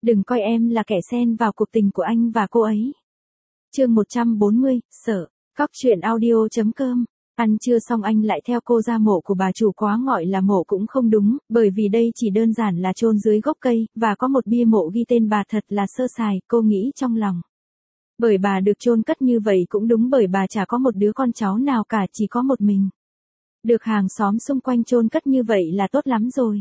Đừng coi em là kẻ xen vào cuộc tình của anh và cô ấy. Chương 140, sợ. Cóc truyện audio.com. Ăn trưa xong anh lại theo cô ra mộ của bà chủ, quá gọi là mộ cũng không đúng, bởi vì đây chỉ đơn giản là chôn dưới gốc cây, và có một bia mộ ghi tên bà thật là sơ sài, cô nghĩ trong lòng. Bởi bà được chôn cất như vậy cũng đúng, bởi bà chả có một đứa con cháu nào cả, chỉ có một mình. Được hàng xóm xung quanh chôn cất như vậy là tốt lắm rồi.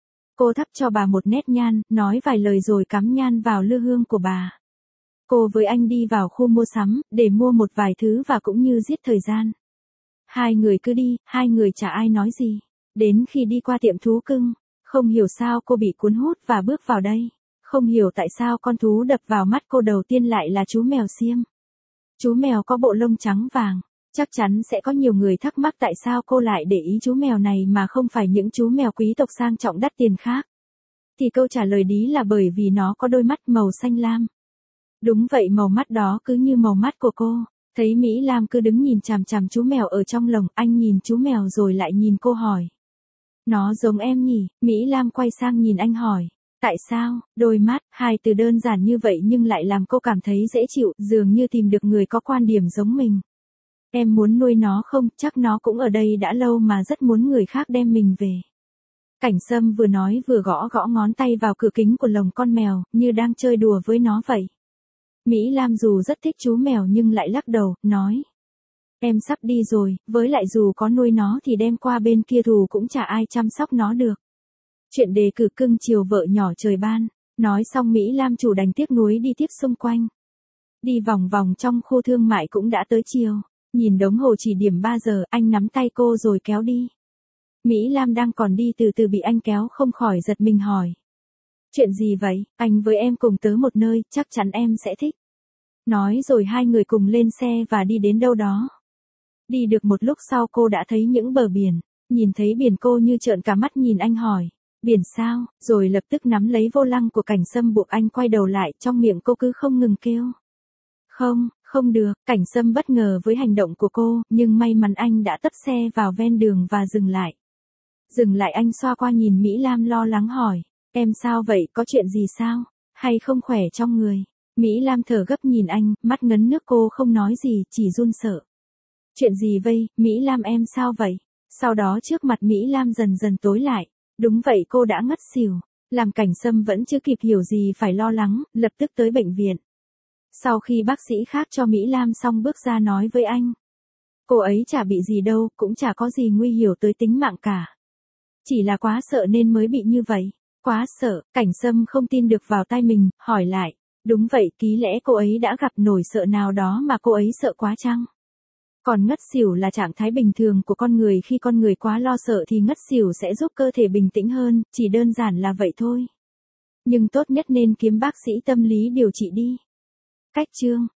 Cô thắp cho bà một nét nhang, nói vài lời rồi cắm nhang vào lư hương của bà. Cô với anh đi vào khu mua sắm, để mua một vài thứ và cũng như giết thời gian. Hai người cứ đi, hai người chả ai nói gì. Đến khi đi qua tiệm thú cưng, không hiểu sao cô bị cuốn hút và bước vào đây. Không hiểu tại sao con thú đập vào mắt cô đầu tiên lại là chú mèo xiêm. Chú mèo có bộ lông trắng vàng. Chắc chắn sẽ có nhiều người thắc mắc tại sao cô lại để ý chú mèo này mà không phải những chú mèo quý tộc sang trọng đắt tiền khác. Thì câu trả lời đí là bởi vì nó có đôi mắt màu xanh lam. Đúng vậy, màu mắt đó cứ như màu mắt của cô. Thấy Mỹ Lam cứ đứng nhìn chằm chằm chú mèo ở trong lồng, anh nhìn chú mèo rồi lại nhìn cô hỏi. Nó giống em nhỉ? Mỹ Lam quay sang nhìn anh hỏi. Tại sao? Đôi mắt, hai từ đơn giản như vậy nhưng lại làm cô cảm thấy dễ chịu, dường như tìm được người có quan điểm giống mình. Em muốn nuôi nó không? Chắc nó cũng ở đây đã lâu mà rất muốn người khác đem mình về. Cảnh Sâm vừa nói vừa gõ gõ ngón tay vào cửa kính của lồng con mèo, như đang chơi đùa với nó vậy. Mỹ Lam dù rất thích chú mèo nhưng lại lắc đầu, nói. Em sắp đi rồi, với lại dù có nuôi nó thì đem qua bên kia thù cũng chả ai chăm sóc nó được. Chuyện đề cử cưng chiều vợ nhỏ trời ban. Nói xong Mỹ Lam chủ đành tiếc nuối đi tiếp xung quanh. Đi vòng vòng trong khu thương mại cũng đã tới chiều. Nhìn đồng hồ chỉ điểm 3 giờ, anh nắm tay cô rồi kéo đi. Mỹ Lam đang còn đi từ từ bị anh kéo không khỏi giật mình hỏi. Chuyện gì vậy? Anh với em cùng tới một nơi, chắc chắn em sẽ thích. Nói rồi hai người cùng lên xe và đi đến đâu đó. Đi được một lúc sau cô đã thấy những bờ biển. Nhìn thấy biển cô như trợn cả mắt nhìn anh hỏi. Biển sao? Rồi lập tức nắm lấy vô lăng của Cảnh Sâm buộc anh quay đầu lại, trong miệng cô cứ không ngừng kêu. Không được. Cảnh Sâm bất ngờ với hành động của cô, nhưng may mắn anh đã tấp xe vào ven đường và dừng lại. Dừng lại anh xoa qua nhìn Mỹ Lam lo lắng hỏi. Em sao vậy, có chuyện gì sao? Hay không khỏe trong người? Mỹ Lam thở gấp nhìn anh, mắt ngấn nước, cô không nói gì, chỉ run sợ. Chuyện gì vậy, Mỹ Lam em sao vậy? Sau đó trước mặt Mỹ Lam dần dần tối lại. Đúng vậy, cô đã ngất xỉu. Làm Cảnh Sâm vẫn chưa kịp hiểu gì phải lo lắng, lập tức tới bệnh viện. Sau khi bác sĩ khác cho Mỹ Lam xong bước ra nói với anh. Cô ấy chả bị gì đâu, cũng chả có gì nguy hiểm tới tính mạng cả. Chỉ là quá sợ nên mới bị như vậy. Quá sợ, Cảnh Sâm không tin được vào tai mình, hỏi lại. Đúng vậy, ký lẽ cô ấy đã gặp nỗi sợ nào đó mà cô ấy sợ quá chăng? Còn ngất xỉu là trạng thái bình thường của con người, khi con người quá lo sợ thì ngất xỉu sẽ giúp cơ thể bình tĩnh hơn, chỉ đơn giản là vậy thôi. Nhưng tốt nhất nên kiếm bác sĩ tâm lý điều trị đi. Cách chương